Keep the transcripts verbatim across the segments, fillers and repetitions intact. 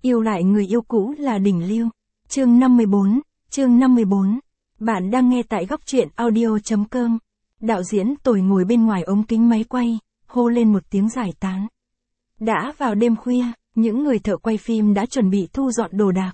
Yêu lại người yêu cũ là đỉnh lưu. Chương năm mươi bốn, chương năm mươi bốn. Bạn đang nghe tại góc truyện audio.com. Đạo diễn Tồi ngồi bên ngoài ống kính máy quay, hô lên một tiếng giải tán. Đã vào đêm khuya, những người thợ quay phim đã chuẩn bị thu dọn đồ đạc.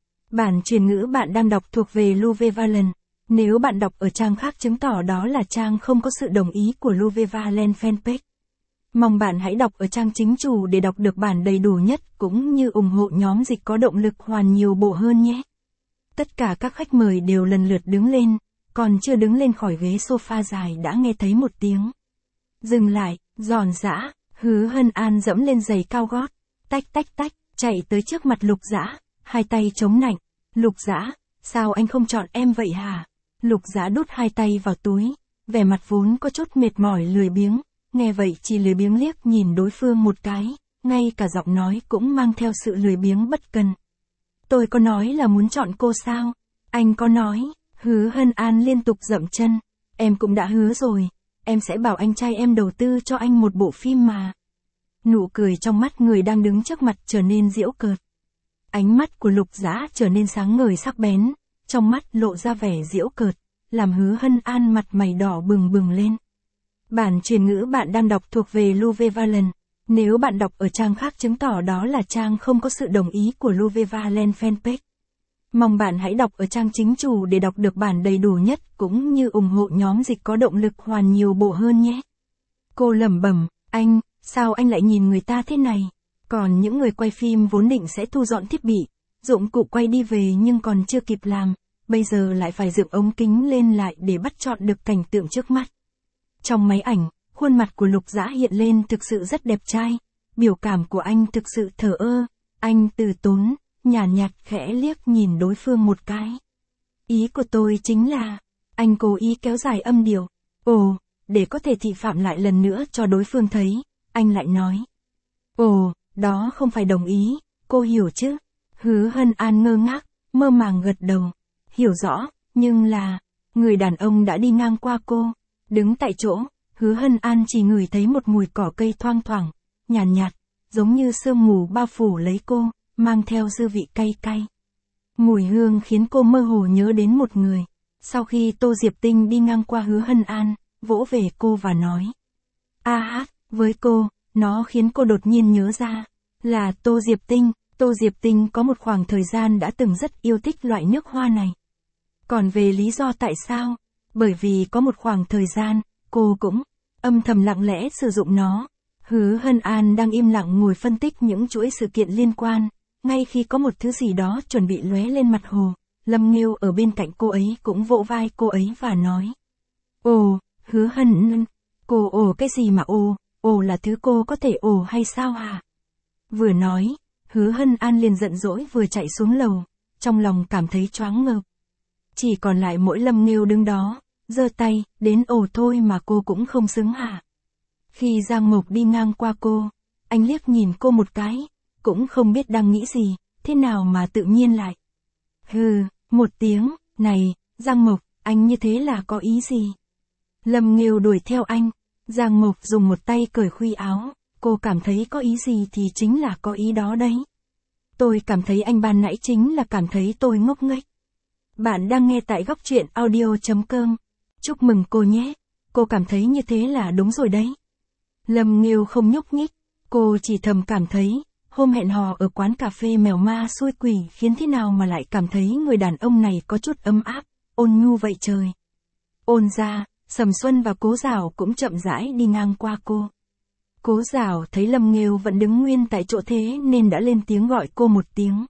Bản truyền ngữ bạn đang đọc thuộc về Louve Valen. Nếu bạn đọc ở trang khác chứng tỏ đó là trang không có sự đồng ý của Louve Valen fanpage. Mong bạn hãy đọc ở trang chính chủ để đọc được bản đầy đủ nhất cũng như ủng hộ nhóm dịch có động lực hoàn nhiều bộ hơn nhé. Tất cả các khách mời đều lần lượt đứng lên, còn chưa đứng lên khỏi ghế sofa dài đã nghe thấy một tiếng. Dừng lại, giòn giã, Hứa Hân An dẫm lên giày cao gót, tách tách tách, chạy tới trước mặt Lục Dã, hai tay chống nạnh. Lục Dã, sao anh không chọn em vậy hả? Lục Dã đút hai tay vào túi, vẻ mặt vốn có chút mệt mỏi lười biếng, nghe vậy chỉ lười biếng liếc nhìn đối phương một cái, ngay cả giọng nói cũng mang theo sự lười biếng bất cần. Tôi có nói là muốn chọn cô sao? Anh có nói. Hứa Hân An liên tục dậm chân. Em cũng đã hứa rồi, em sẽ bảo anh trai em đầu tư cho anh một bộ phim mà. Nụ cười trong mắt người đang đứng trước mặt trở nên giễu cợt. Ánh mắt của Lục Dã trở nên sáng ngời sắc bén, trong mắt lộ ra vẻ giễu cợt, làm Hứa Hân An mặt mày đỏ bừng bừng lên. Bản truyền ngữ bạn đang đọc thuộc về Louve Valen. Nếu bạn đọc ở trang khác chứng tỏ đó là trang không có sự đồng ý của Louve Valen fanpage. Mong bạn hãy đọc ở trang chính chủ để đọc được bản đầy đủ nhất cũng như ủng hộ nhóm dịch có động lực hoàn nhiều bộ hơn nhé. Cô lẩm bẩm, anh, sao anh lại nhìn người ta thế này? Còn những người quay phim vốn định sẽ thu dọn thiết bị, dụng cụ quay đi về nhưng còn chưa kịp làm, bây giờ lại phải dựng ống kính lên lại để bắt chọn được cảnh tượng trước mắt. Trong máy ảnh, khuôn mặt của Lục Dã hiện lên thực sự rất đẹp trai, biểu cảm của anh thực sự thờ ơ, anh từ tốn, nhàn nhạt, nhạt khẽ liếc nhìn đối phương một cái. Ý của tôi chính là, anh cố ý kéo dài âm điệu, ồ, để có thể thị phạm lại lần nữa cho đối phương thấy, anh lại nói. Ồ, đó không phải đồng ý, cô hiểu chứ? Hứa Hân An ngơ ngác, mơ màng gật đầu, hiểu rõ, nhưng là, người đàn ông đã đi ngang qua cô, đứng tại chỗ. Hứa Hân An chỉ ngửi thấy một mùi cỏ cây thoang thoảng, nhàn nhạt, nhạt, giống như sương mù bao phủ lấy cô, mang theo dư vị cay cay. Mùi hương khiến cô mơ hồ nhớ đến một người. Sau khi Tô Diệp Tinh đi ngang qua Hứa Hân An, vỗ về cô và nói. A hát, với cô, nó khiến cô đột nhiên nhớ ra, là Tô Diệp Tinh. Tô Diệp Tinh có một khoảng thời gian đã từng rất yêu thích loại nước hoa này. Còn về lý do tại sao? Bởi vì có một khoảng thời gian, cô cũng âm thầm lặng lẽ sử dụng nó. Hứa Hân An đang im lặng ngồi phân tích những chuỗi sự kiện liên quan, ngay khi có một thứ gì đó chuẩn bị lóe lên mặt hồ, Lâm Nghêu ở bên cạnh cô ấy cũng vỗ vai cô ấy và nói. Ồ, Hứa Hân, cô ồ cái gì mà ồ, ồ là thứ cô có thể ồ hay sao hả? Vừa nói, Hứa Hân An liền giận dỗi vừa chạy xuống lầu, trong lòng cảm thấy choáng ngợp. Chỉ còn lại mỗi Lâm Nghêu đứng đó, giơ tay, đến ồ thôi mà cô cũng không xứng hả? Khi Giang Mộc đi ngang qua cô, anh liếc nhìn cô một cái, cũng không biết đang nghĩ gì, thế nào mà tự nhiên lại. Hừ, một tiếng, này, Giang Mộc, anh như thế là có ý gì? Lâm Nghêu đuổi theo anh, Giang Mộc dùng một tay cởi khuy áo, cô cảm thấy có ý gì thì chính là có ý đó đấy. Tôi cảm thấy anh ban nãy chính là cảm thấy tôi ngốc nghếch. Bạn đang nghe tại góc truyện audio.com. Chúc mừng cô nhé, cô cảm thấy như thế là đúng rồi đấy. Lâm Nghêu không nhúc nhích, cô chỉ thầm cảm thấy, hôm hẹn hò ở quán cà phê mèo ma xui quỷ khiến thế nào mà lại cảm thấy người đàn ông này có chút ấm áp, ôn nhu vậy trời. Ôn ra, Sầm Xuân và Cố Giảo cũng chậm rãi đi ngang qua cô. Cố Giảo thấy Lâm Nghêu vẫn đứng nguyên tại chỗ thế nên đã lên tiếng gọi cô một tiếng.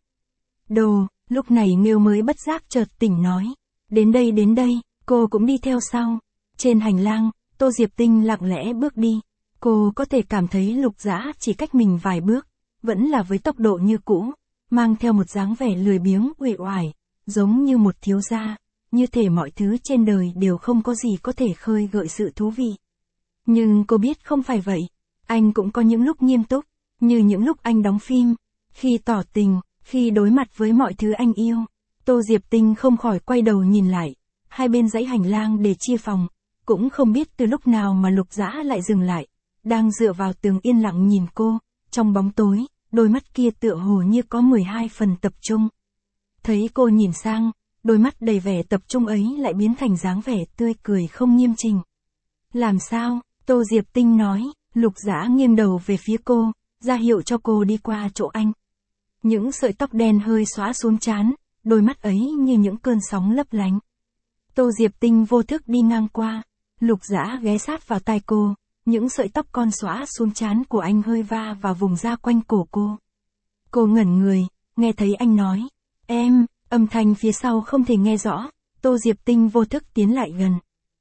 Đồ, lúc này Nghêu mới bất giác chợt tỉnh nói. Đến đây đến đây, cô cũng đi theo sau. Trên hành lang, Tô Diệp Tinh lặng lẽ bước đi. Cô có thể cảm thấy Lục Dã chỉ cách mình vài bước, vẫn là với tốc độ như cũ, mang theo một dáng vẻ lười biếng uể oải, giống như một thiếu gia, như thể mọi thứ trên đời đều không có gì có thể khơi gợi sự thú vị. Nhưng cô biết không phải vậy, anh cũng có những lúc nghiêm túc, như những lúc anh đóng phim, khi tỏ tình, khi đối mặt với mọi thứ anh yêu. Tô Diệp Tinh không khỏi quay đầu nhìn lại, hai bên dãy hành lang để chia phòng, cũng không biết từ lúc nào mà Lục Dã lại dừng lại, đang dựa vào tường yên lặng nhìn cô, trong bóng tối, đôi mắt kia tựa hồ như có mười hai phần tập trung. Thấy cô nhìn sang, đôi mắt đầy vẻ tập trung ấy lại biến thành dáng vẻ tươi cười không nghiêm chỉnh. Làm sao? Tô Diệp Tinh nói. Lục Dã nghiêng đầu về phía cô, ra hiệu cho cô đi qua chỗ anh. Những sợi tóc đen hơi xõa xuống trán, đôi mắt ấy như những cơn sóng lấp lánh. Tô Diệp Tinh vô thức đi ngang qua, Lục Dã ghé sát vào tai cô, những sợi tóc con xõa xuống trán của anh hơi va vào vùng da quanh cổ cô. Cô ngẩn người, nghe thấy anh nói, em, âm thanh phía sau không thể nghe rõ, Tô Diệp Tinh vô thức tiến lại gần.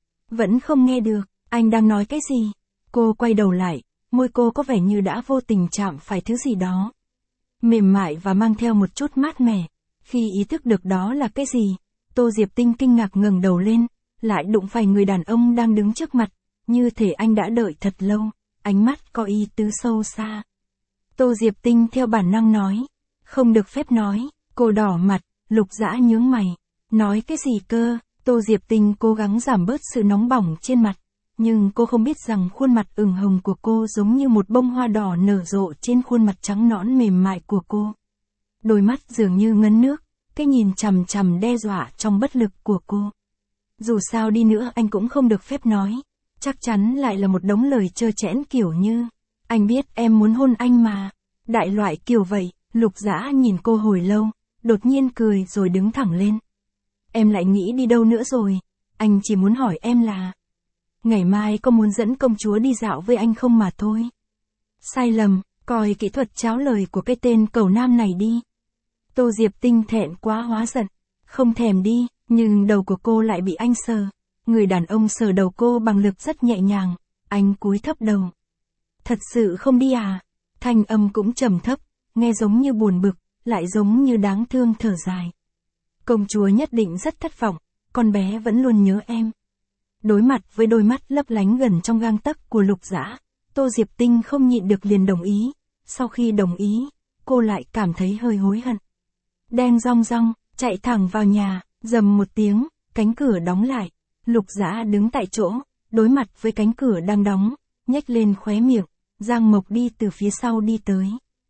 Vẫn không nghe được, anh đang nói cái gì? Cô quay đầu lại, môi cô có vẻ như đã vô tình chạm phải thứ gì đó. Mềm mại và mang theo một chút mát mẻ. Khi ý thức được đó là cái gì, Tô Diệp Tinh kinh ngạc ngẩng đầu lên, lại đụng phải người đàn ông đang đứng trước mặt, như thể anh đã đợi thật lâu, ánh mắt có ý tứ sâu xa. Tô Diệp Tinh theo bản năng nói, không được phép nói, cô đỏ mặt, Lục Dã nhướng mày, nói cái gì cơ? Tô Diệp Tinh cố gắng giảm bớt sự nóng bỏng trên mặt, nhưng cô không biết rằng khuôn mặt ửng hồng của cô giống như một bông hoa đỏ nở rộ trên khuôn mặt trắng nõn mềm mại của cô. Đôi mắt dường như ngấn nước, cái nhìn chằm chằm đe dọa trong bất lực của cô. Dù sao đi nữa anh cũng không được phép nói, chắc chắn lại là một đống lời trơ trẽn kiểu như, anh biết em muốn hôn anh mà, đại loại kiểu vậy. Lục Dã nhìn cô hồi lâu, đột nhiên cười rồi đứng thẳng lên. Em lại nghĩ đi đâu nữa rồi, anh chỉ muốn hỏi em là, ngày mai có muốn dẫn công chúa đi dạo với anh không mà thôi. Sai lầm, coi kỹ thuật cháo lời của cái tên cẩu nam này đi. Tô Diệp Tinh thẹn quá hóa giận, không thèm đi, nhưng đầu của cô lại bị anh sờ. Người đàn ông sờ đầu cô bằng lực rất nhẹ nhàng, anh cúi thấp đầu. Thật sự không đi à? Thanh âm cũng trầm thấp, nghe giống như buồn bực, lại giống như đáng thương thở dài. Công chúa nhất định rất thất vọng, con bé vẫn luôn nhớ em. Đối mặt với đôi mắt lấp lánh gần trong gang tấc của Lục Dã, Tô Diệp Tinh không nhịn được liền đồng ý. Sau khi đồng ý, cô lại cảm thấy hơi hối hận. Đeng rong rong, chạy thẳng vào nhà, rầm một tiếng, cánh cửa đóng lại. Lục Dã đứng tại chỗ, đối mặt với cánh cửa đang đóng, nhếch lên khóe miệng. Giang Mộc đi từ phía sau đi tới.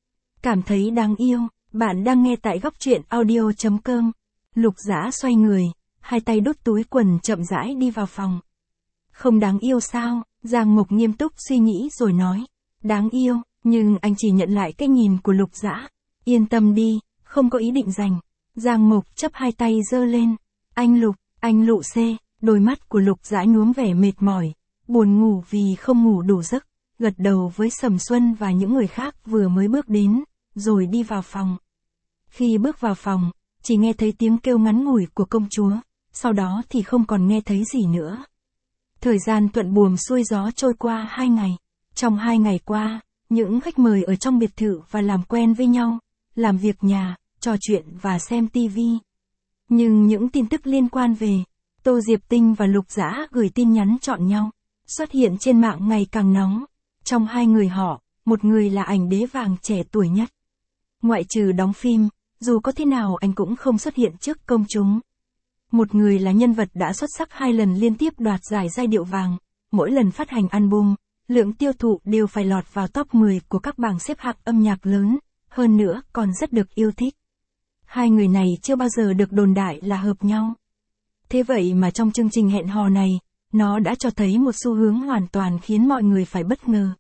Cảm thấy đáng yêu, bạn đang nghe tại góc truyện audio chấm com. Lục Dã xoay người, hai tay đút túi quần chậm rãi đi vào phòng. Không đáng yêu sao? Giang Mộc nghiêm túc suy nghĩ rồi nói. Đáng yêu, nhưng anh chỉ nhận lại cái nhìn của Lục Dã. Yên tâm đi, không có ý định giành. Giang Mộc chắp hai tay giơ lên. Anh Lục, anh Lụ xê, đôi mắt của Lục Dã nhuốm vẻ mệt mỏi, buồn ngủ vì không ngủ đủ giấc, gật đầu với Sầm Xuân và những người khác vừa mới bước đến, rồi đi vào phòng. Khi bước vào phòng, chỉ nghe thấy tiếng kêu ngắn ngủi của công chúa, sau đó thì không còn nghe thấy gì nữa. Thời gian thuận buồm xuôi gió trôi qua hai ngày. Trong hai ngày qua, những khách mời ở trong biệt thự và làm quen với nhau, làm việc nhà, trò chuyện và xem tivi. Nhưng những tin tức liên quan về Tô Diệp Tinh và Lục Dã gửi tin nhắn chọn nhau, xuất hiện trên mạng ngày càng nóng. Trong hai người họ, một người là ảnh đế vàng trẻ tuổi nhất. Ngoại trừ đóng phim, dù có thế nào anh cũng không xuất hiện trước công chúng. Một người là nhân vật đã xuất sắc hai lần liên tiếp đoạt giải giai điệu vàng, mỗi lần phát hành album, lượng tiêu thụ đều phải lọt vào top mười của các bảng xếp hạng âm nhạc lớn, hơn nữa còn rất được yêu thích. Hai người này chưa bao giờ được đồn đại là hợp nhau. Thế vậy mà trong chương trình hẹn hò này, nó đã cho thấy một xu hướng hoàn toàn khiến mọi người phải bất ngờ.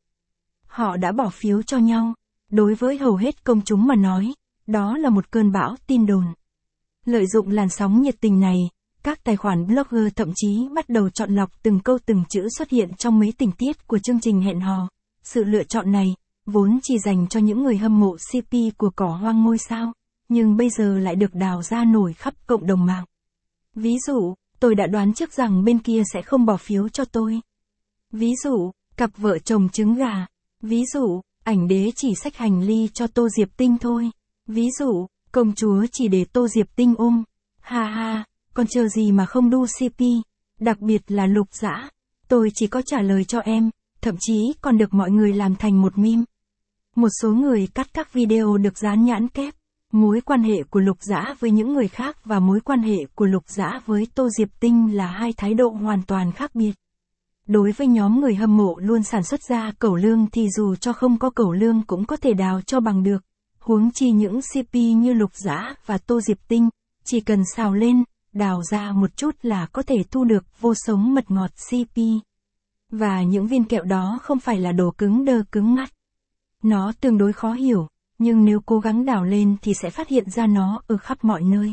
Họ đã bỏ phiếu cho nhau. Đối với hầu hết công chúng mà nói, đó là một cơn bão tin đồn. Lợi dụng làn sóng nhiệt tình này, các tài khoản blogger thậm chí bắt đầu chọn lọc từng câu từng chữ xuất hiện trong mấy tình tiết của chương trình hẹn hò. Sự lựa chọn này, vốn chỉ dành cho những người hâm mộ xê pê của cỏ hoang ngôi sao, nhưng bây giờ lại được đào ra nổi khắp cộng đồng mạng. Ví dụ, tôi đã đoán trước rằng bên kia sẽ không bỏ phiếu cho tôi. Ví dụ, cặp vợ chồng trứng gà. Ví dụ, ảnh đế chỉ xách hành ly cho Tô Diệp Tinh thôi. Ví dụ, công chúa chỉ để Tô Diệp Tinh ôm. Ha ha, còn chờ gì mà không đu xê pê. Đặc biệt là Lục Dã. Tôi chỉ có trả lời cho em, thậm chí còn được mọi người làm thành một meme. Một số người cắt các video được dán nhãn kép. Mối quan hệ của Lục Dã với những người khác và mối quan hệ của Lục Dã với Tô Diệp Tinh là hai thái độ hoàn toàn khác biệt. Đối với nhóm người hâm mộ luôn sản xuất ra cẩu lương thì dù cho không có cẩu lương cũng có thể đào cho bằng được, Huống chi những xê pê như Lục Dã và Tô Diệp Tinh, chỉ cần xào lên, đào ra một chút là có thể thu được vô số mật ngọt xê pê. Và những viên kẹo đó không phải là đồ cứng đơ cứng ngắt. Nó tương đối khó hiểu, nhưng nếu cố gắng đào lên thì sẽ phát hiện ra nó ở khắp mọi nơi.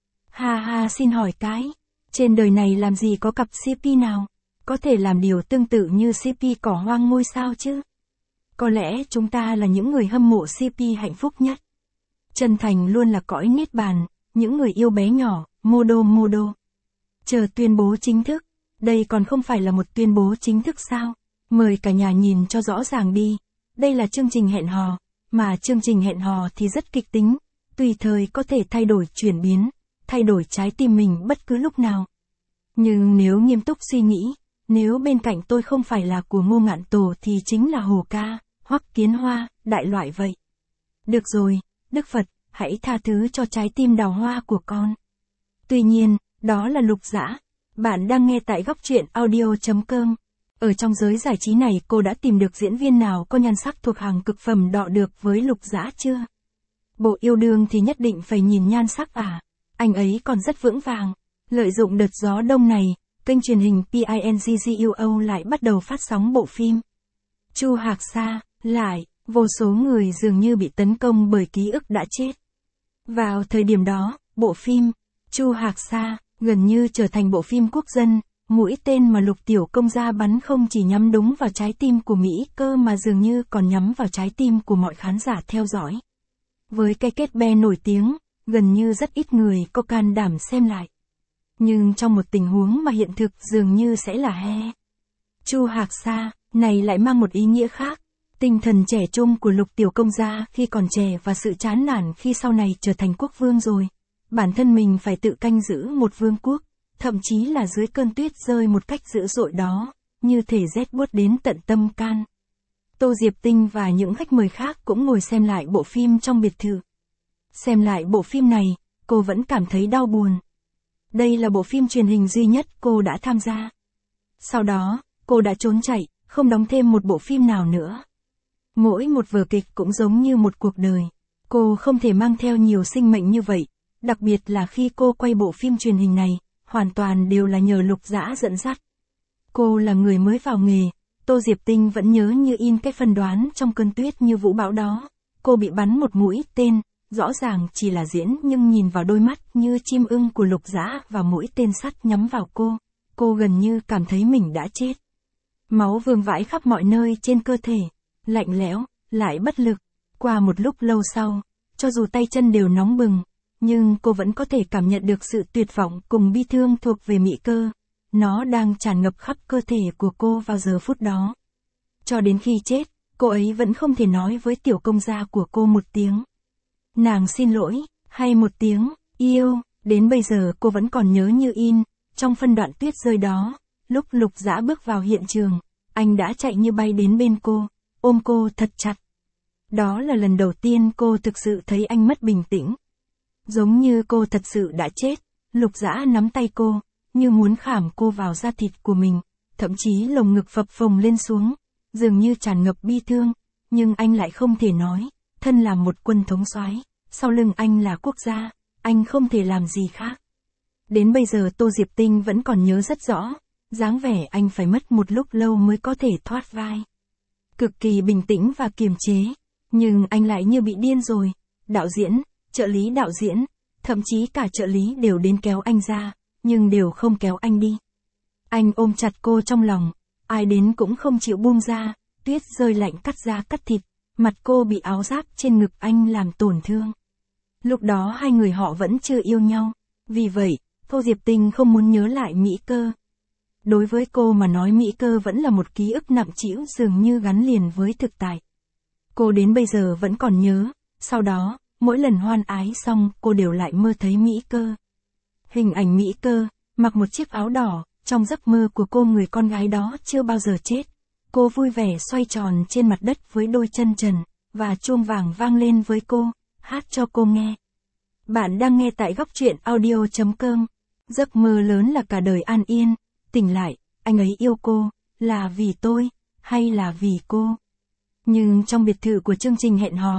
Ha ha, xin hỏi cái, trên đời này làm gì có cặp xê pê nào có thể làm điều tương tự như xê pê cỏ hoang ngôi sao chứ? Có lẽ chúng ta là những người hâm mộ xê pê hạnh phúc nhất. Chân thành luôn là cõi niết bàn, những người yêu bé nhỏ, Modo Modo. Chờ tuyên bố chính thức, đây còn không phải là một tuyên bố chính thức sao? Mời cả nhà nhìn cho rõ ràng đi, đây là chương trình hẹn hò, mà chương trình hẹn hò thì rất kịch tính, tùy thời có thể thay đổi chuyển biến, thay đổi trái tim mình bất cứ lúc nào. Nhưng nếu nghiêm túc suy nghĩ, nếu bên cạnh tôi không phải là của Ngô Ngạn Tổ thì chính là Hồ Ca, Hoắc Kiến Hoa, đại loại vậy. Được rồi, Đức Phật, hãy tha thứ cho trái tim đào hoa của con. Tuy nhiên, đó là Lục Dã. Bạn đang nghe tại góc truyện audio chấm com. Ở trong giới giải trí này cô đã tìm được diễn viên nào có nhan sắc thuộc hàng cực phẩm đọ được với Lục Dã chưa? Bộ yêu đương thì nhất định phải nhìn nhan sắc à? Anh ấy còn rất vững vàng. Lợi dụng đợt gió đông này, kênh truyền hình PINGGUO lại bắt đầu phát sóng bộ phim Chu Hạc Sa. Lại, vô số người dường như bị tấn công bởi ký ức đã chết. Vào thời điểm đó, bộ phim Chu Hạc Sa gần như trở thành bộ phim quốc dân, mũi tên mà Lục Tiểu Công Gia bắn không chỉ nhắm đúng vào trái tim của Mỹ Cơ mà dường như còn nhắm vào trái tim của mọi khán giả theo dõi. Với cái kết be nổi tiếng, gần như rất ít người có can đảm xem lại. Nhưng trong một tình huống mà hiện thực dường như sẽ là he. Chu Hạc Sa này lại mang một ý nghĩa khác. Tinh thần trẻ trung của Lục Tiểu Công Gia khi còn trẻ và sự chán nản khi sau này trở thành quốc vương rồi. Bản thân mình phải tự canh giữ một vương quốc, thậm chí là dưới cơn tuyết rơi một cách dữ dội đó, như thể rét buốt đến tận tâm can. Tô Diệp Tinh và những khách mời khác cũng ngồi xem lại bộ phim trong biệt thự. Xem lại bộ phim này, cô vẫn cảm thấy đau buồn. Đây là bộ phim truyền hình duy nhất cô đã tham gia. Sau đó, cô đã trốn chạy, không đóng thêm một bộ phim nào nữa. Mỗi một vở kịch cũng giống như một cuộc đời. Cô không thể mang theo nhiều sinh mệnh như vậy, đặc biệt là khi cô quay bộ phim truyền hình này, hoàn toàn đều là nhờ Lục Dã dẫn dắt. Cô là người mới vào nghề, Tô Diệp Tinh vẫn nhớ như in cái phân đoán trong cơn tuyết như vũ bão đó. Cô bị bắn một mũi tên, rõ ràng chỉ là diễn nhưng nhìn vào đôi mắt như chim ưng của Lục Dã và mũi tên sắt nhắm vào cô, cô gần như cảm thấy mình đã chết. Máu vương vãi khắp mọi nơi trên cơ thể, lạnh lẽo, lại bất lực. Qua một lúc lâu sau, cho dù tay chân đều nóng bừng, nhưng cô vẫn có thể cảm nhận được sự tuyệt vọng cùng bi thương thuộc về Mỹ Cơ. Nó đang tràn ngập khắp cơ thể của cô vào giờ phút đó. Cho đến khi chết, cô ấy vẫn không thể nói với Tiểu Công Gia của cô một tiếng nàng xin lỗi, hay một tiếng yêu. Đến bây giờ cô vẫn còn nhớ như in, trong phân đoạn tuyết rơi đó, lúc Lục Dã bước vào hiện trường, anh đã chạy như bay đến bên cô, ôm cô thật chặt. Đó là lần đầu tiên cô thực sự thấy anh mất bình tĩnh. Giống như cô thật sự đã chết, Lục Dã nắm tay cô, như muốn khảm cô vào da thịt của mình, thậm chí lồng ngực phập phồng lên xuống, dường như tràn ngập bi thương, nhưng anh lại không thể nói, thân là một quân thống soái, sau lưng anh là quốc gia, anh không thể làm gì khác. Đến bây giờ Tô Diệp Tinh vẫn còn nhớ rất rõ, dáng vẻ anh phải mất một lúc lâu mới có thể thoát vai. Cực kỳ bình tĩnh và kiềm chế, nhưng anh lại như bị điên rồi. Đạo diễn, trợ lý đạo diễn, thậm chí cả trợ lý đều đến kéo anh ra, nhưng đều không kéo anh đi. Anh ôm chặt cô trong lòng, ai đến cũng không chịu buông ra, tuyết rơi lạnh cắt da cắt thịt, mặt cô bị áo giáp trên ngực anh làm tổn thương. Lúc đó hai người họ vẫn chưa yêu nhau, vì vậy, Tô Diệp Tinh không muốn nhớ lại Mỹ Cơ. Đối với cô mà nói Mỹ Cơ vẫn là một ký ức nặng trĩu dường như gắn liền với thực tại. Cô đến bây giờ vẫn còn nhớ, sau đó, mỗi lần hoan ái xong cô đều lại mơ thấy Mỹ Cơ. Hình ảnh Mỹ Cơ, mặc một chiếc áo đỏ, trong giấc mơ của cô người con gái đó chưa bao giờ chết. Cô vui vẻ xoay tròn trên mặt đất với đôi chân trần, và chuông vàng vang lên với cô, hát cho cô nghe. Bạn đang nghe tại góc truyện audio chấm com. Giấc mơ lớn là cả đời an yên, tỉnh lại, anh ấy yêu cô, là vì tôi, hay là vì cô? Nhưng trong biệt thự của chương trình hẹn hò,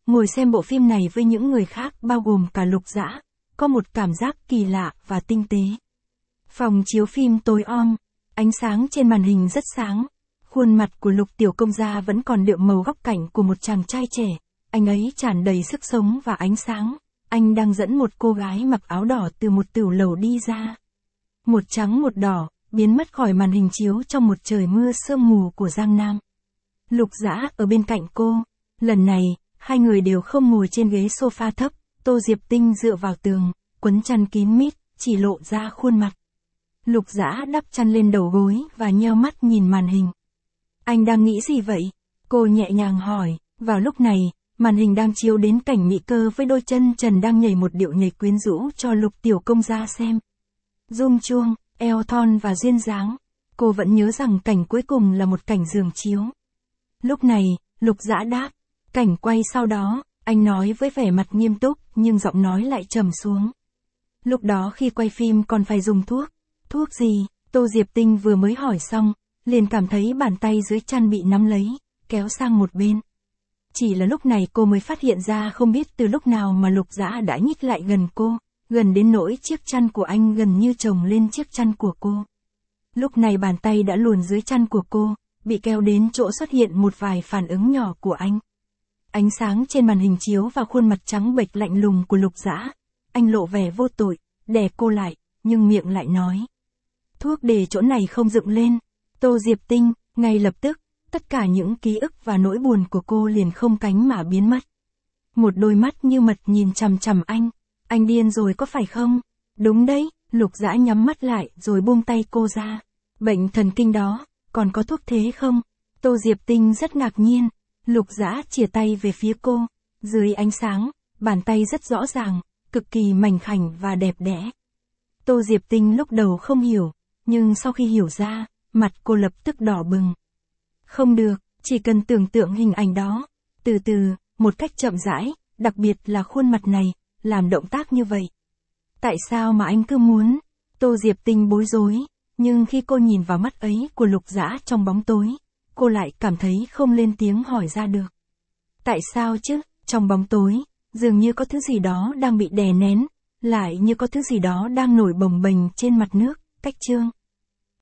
ngồi xem bộ phim này với những người khác bao gồm cả Lục Dã, có một cảm giác kỳ lạ và tinh tế. Phòng chiếu phim tối om, ánh sáng trên màn hình rất sáng. Khuôn mặt của Lục Tiểu Công Gia vẫn còn đượm màu góc cạnh của một chàng trai trẻ. Anh ấy tràn đầy sức sống và ánh sáng. Anh đang dẫn một cô gái mặc áo đỏ từ một tửu lầu đi ra. Một trắng một đỏ, biến mất khỏi màn hình chiếu trong một trời mưa sương mù của Giang Nam. Lục Dã ở bên cạnh cô. Lần này, hai người đều không ngồi trên ghế sofa thấp. Tô Diệp Tinh dựa vào tường, quấn chăn kín mít, chỉ lộ ra khuôn mặt. Lục Dã đắp chăn lên đầu gối và nheo mắt nhìn màn hình. Anh đang nghĩ gì vậy? Cô nhẹ nhàng hỏi. Vào lúc này, màn hình đang chiếu đến cảnh Mỹ Cơ với đôi chân trần đang nhảy một điệu nhảy quyến rũ cho Lục Tiểu Công Gia xem. Rung chuông, eo thon và duyên dáng. Cô vẫn nhớ rằng cảnh cuối cùng là một cảnh giường chiếu. Lúc này, Lục Dã đáp. Cảnh quay sau đó, anh nói với vẻ mặt nghiêm túc nhưng giọng nói lại trầm xuống. Lúc đó khi quay phim còn phải dùng thuốc. Thuốc gì? Tô Diệp Tinh vừa mới hỏi xong, liền cảm thấy bàn tay dưới chăn bị nắm lấy, kéo sang một bên. Chỉ là lúc này cô mới phát hiện ra không biết từ lúc nào mà Lục Dã đã nhích lại gần cô, gần đến nỗi chiếc chăn của anh gần như chồng lên chiếc chăn của cô. Lúc này bàn tay đã luồn dưới chăn của cô, bị kéo đến chỗ xuất hiện một vài phản ứng nhỏ của anh. Ánh sáng trên màn hình chiếu vào khuôn mặt trắng bệch lạnh lùng của Lục Dã. Anh lộ vẻ vô tội, đè cô lại, nhưng miệng lại nói. Thuốc để chỗ này không dựng lên. Tô Diệp Tinh, ngay lập tức, tất cả những ký ức và nỗi buồn của cô liền không cánh mà biến mất. Một đôi mắt như mật nhìn chằm chằm anh. Anh điên rồi có phải không? Đúng đấy, Lục Dã nhắm mắt lại rồi buông tay cô ra. Bệnh thần kinh đó, còn có thuốc thế không? Tô Diệp Tinh rất ngạc nhiên. Lục Dã chìa tay về phía cô. Dưới ánh sáng, bàn tay rất rõ ràng, cực kỳ mảnh khảnh và đẹp đẽ. Tô Diệp Tinh lúc đầu không hiểu, nhưng sau khi hiểu ra, mặt cô lập tức đỏ bừng. Không được, chỉ cần tưởng tượng hình ảnh đó. Từ từ, một cách chậm rãi, đặc biệt là khuôn mặt này, làm động tác như vậy. Tại sao mà anh cứ muốn? Tô Diệp Tinh bối rối, nhưng khi cô nhìn vào mắt ấy của Lục Dã trong bóng tối, cô lại cảm thấy không lên tiếng hỏi ra được. Tại sao chứ? Trong bóng tối, dường như có thứ gì đó đang bị đè nén, lại như có thứ gì đó đang nổi bồng bềnh trên mặt nước. Cách chương